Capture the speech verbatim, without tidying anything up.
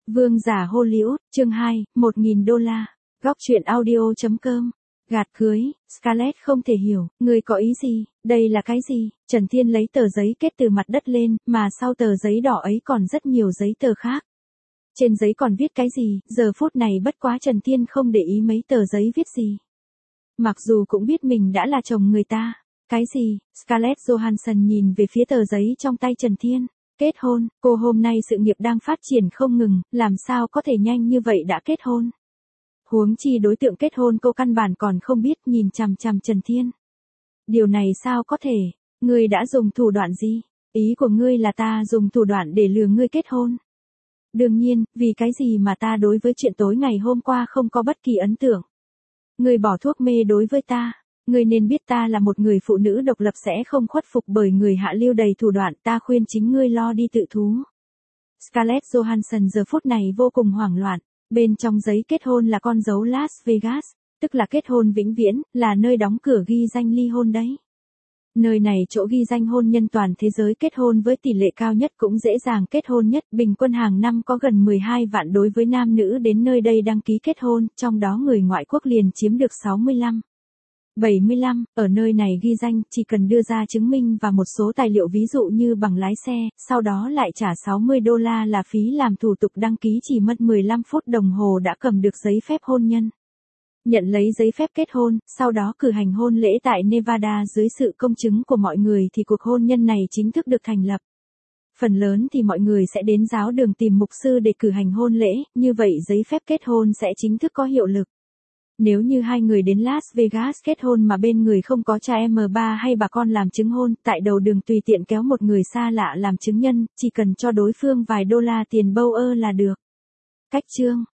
Vương giả Hollywood, chương hai, một nghìn đô la. Góc truyện audio chấm com. Gạt cưới, Scarlett không thể hiểu, người có ý gì, đây là cái gì? Trần Thiên lấy tờ giấy kết từ mặt đất lên, mà sau tờ giấy đỏ ấy còn rất nhiều giấy tờ khác. Trên giấy còn viết cái gì, giờ phút này bất quá Trần Thiên không để ý mấy tờ giấy viết gì. Mặc dù cũng biết mình đã là chồng người ta. Cái gì? Scarlett Johansson nhìn về phía tờ giấy trong tay Trần Thiên. Kết hôn, cô hôm nay sự nghiệp đang phát triển không ngừng, làm sao có thể nhanh như vậy đã kết hôn. Huống chi đối tượng kết hôn cô căn bản còn không biết, nhìn chằm chằm Trần Thiên. Điều này sao có thể, ngươi đã dùng thủ đoạn gì? Ý của ngươi là ta dùng thủ đoạn để lừa ngươi kết hôn. Đương nhiên, vì cái gì mà ta đối với chuyện tối ngày hôm qua không có bất kỳ ấn tượng. Ngươi bỏ thuốc mê đối với ta. Ngươi nên biết ta là một người phụ nữ độc lập sẽ không khuất phục bởi người hạ lưu đầy thủ đoạn, ta khuyên chính ngươi lo đi tự thú. Scarlett Johansson giờ phút này vô cùng hoảng loạn, bên trong giấy kết hôn là con dấu Las Vegas, tức là kết hôn vĩnh viễn, là nơi đóng cửa ghi danh ly hôn đấy. Nơi này chỗ ghi danh hôn nhân toàn thế giới kết hôn với tỷ lệ cao nhất cũng dễ dàng kết hôn nhất, bình quân hàng năm có gần mười hai vạn đối với nam nữ đến nơi đây đăng ký kết hôn, trong đó người ngoại quốc liền chiếm được sáu mươi lăm. bảy mươi lăm, ở nơi này ghi danh, chỉ cần đưa ra chứng minh và một số tài liệu ví dụ như bằng lái xe, sau đó lại trả sáu mươi đô la là phí làm thủ tục đăng ký, chỉ mất mười lăm phút đồng hồ đã cầm được giấy phép hôn nhân. Nhận lấy giấy phép kết hôn, sau đó cử hành hôn lễ tại Nevada dưới sự công chứng của mọi người thì cuộc hôn nhân này chính thức được thành lập. Phần lớn thì mọi người sẽ đến giáo đường tìm mục sư để cử hành hôn lễ, như vậy giấy phép kết hôn sẽ chính thức có hiệu lực. Nếu như hai người đến Las Vegas kết hôn mà bên người không có cha em ba hay bà con làm chứng hôn, tại đầu đường tùy tiện kéo một người xa lạ làm chứng nhân, chỉ cần cho đối phương vài đô la tiền bâu ơ là được. Cách chương,